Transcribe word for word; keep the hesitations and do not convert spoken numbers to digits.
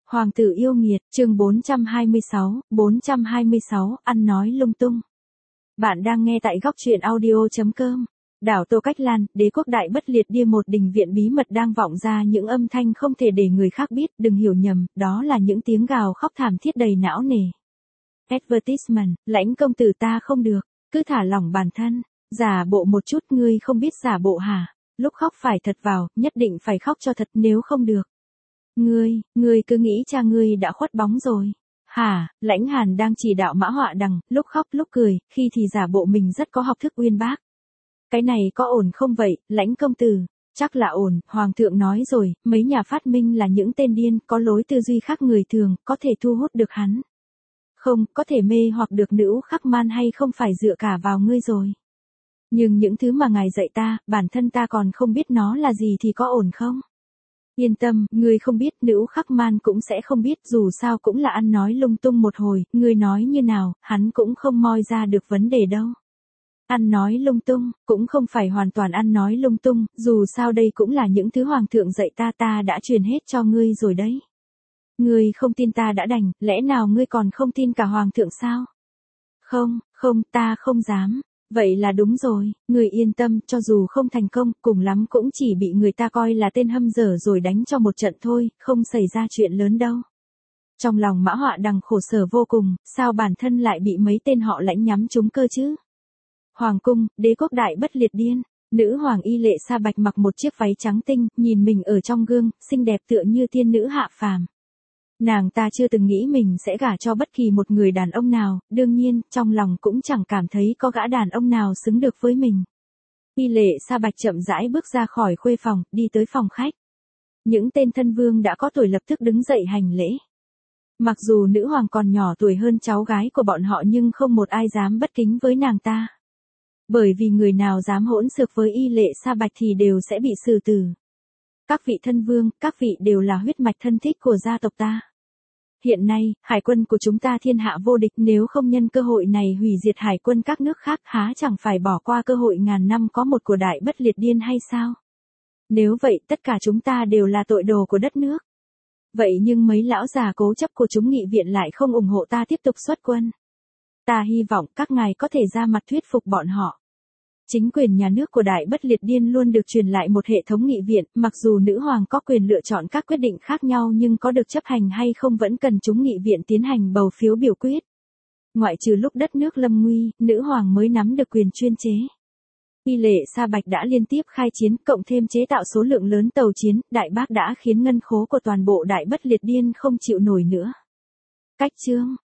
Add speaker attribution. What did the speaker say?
Speaker 1: Hoàng tử yêu nghiệt, chương bốn trăm hai mươi sáu, bốn trăm hai mươi sáu, ăn nói lung tung. Bạn đang nghe tại góc truyện audio chấm com. Đảo Tô Cách Lan, đế quốc đại bất liệt Địa một đình viện bí mật đang vọng ra những âm thanh không thể để người khác biết, đừng hiểu nhầm, đó là những tiếng gào khóc thảm thiết đầy não nề. Advertisement, lãnh công tử ta không được, cứ thả lỏng bản thân, giả bộ một chút, ngươi không biết giả bộ hả? Lúc khóc phải thật vào, nhất định phải khóc cho thật, nếu không được. Ngươi, ngươi cứ nghĩ cha ngươi đã khuất bóng rồi. Hả, Lãnh Hàn đang chỉ đạo Mã Họa Đằng, lúc khóc lúc cười, khi thì giả bộ mình rất có học thức uyên bác. Cái này có ổn không vậy, Lãnh công tử? Chắc là ổn, Hoàng thượng nói rồi, mấy nhà phát minh là những tên điên, có lối tư duy khác người thường, có thể thu hút được hắn. Không, có thể mê hoặc được nữ khắc man hay không phải dựa cả vào ngươi rồi. Nhưng những thứ mà ngài dạy ta, bản thân ta còn không biết nó là gì thì có ổn không? Yên tâm, ngươi không biết, nữ khắc man cũng sẽ không biết, dù sao cũng là ăn nói lung tung một hồi, ngươi nói như nào, hắn cũng không moi ra được vấn đề đâu. Ăn nói lung tung, cũng không phải hoàn toàn ăn nói lung tung, dù sao đây cũng là những thứ hoàng thượng dạy ta, ta đã truyền hết cho ngươi rồi đấy. Ngươi không tin ta đã đành, lẽ nào ngươi còn không tin cả hoàng thượng sao? Không, không, ta không dám. Vậy là đúng rồi, người yên tâm, cho dù không thành công, cùng lắm cũng chỉ bị người ta coi là tên hâm dở rồi đánh cho một trận thôi, không xảy ra chuyện lớn đâu. Trong lòng Mã Họa Đằng khổ sở vô cùng, sao bản thân lại bị mấy tên họ Lãnh nhắm trúng cơ chứ? Hoàng cung, đế quốc đại bất liệt điên, nữ hoàng Y Lệ Sa Bạch mặc một chiếc váy trắng tinh, nhìn mình ở trong gương, xinh đẹp tựa như tiên nữ hạ phàm. Nàng ta chưa từng nghĩ mình sẽ gả cho bất kỳ một người đàn ông nào, đương nhiên, trong lòng cũng chẳng cảm thấy có gã đàn ông nào xứng được với mình. Y Lệ Sa Bạch chậm rãi bước ra khỏi khuê phòng, đi tới phòng khách. Những tên thân vương đã có tuổi lập tức đứng dậy hành lễ. Mặc dù nữ hoàng còn nhỏ tuổi hơn cháu gái của bọn họ nhưng không một ai dám bất kính với nàng ta. Bởi vì người nào dám hỗn xược với Y Lệ Sa Bạch thì đều sẽ bị xử tử. Các vị thân vương, các vị đều là huyết mạch thân thích của gia tộc ta. Hiện nay, hải quân của chúng ta thiên hạ vô địch, nếu không nhân cơ hội này hủy diệt hải quân các nước khác, há chẳng phải bỏ qua cơ hội ngàn năm có một của đại bất liệt điên hay sao? Nếu vậy, tất cả chúng ta đều là tội đồ của đất nước. Vậy nhưng mấy lão già cố chấp của chúng nghị viện lại không ủng hộ ta tiếp tục xuất quân. Ta hy vọng các ngài có thể ra mặt thuyết phục bọn họ. Chính quyền nhà nước của đại bất liệt điên luôn được truyền lại một hệ thống nghị viện, mặc dù nữ hoàng có quyền lựa chọn các quyết định khác nhau nhưng có được chấp hành hay không vẫn cần chúng nghị viện tiến hành bầu phiếu biểu quyết. Ngoại trừ lúc đất nước lâm nguy, nữ hoàng mới nắm được quyền chuyên chế. Y Lệ Sa Bạch đã liên tiếp khai chiến, cộng thêm chế tạo số lượng lớn tàu chiến, đại bác đã khiến ngân khố của toàn bộ đại bất liệt điên không chịu nổi nữa. Cách chương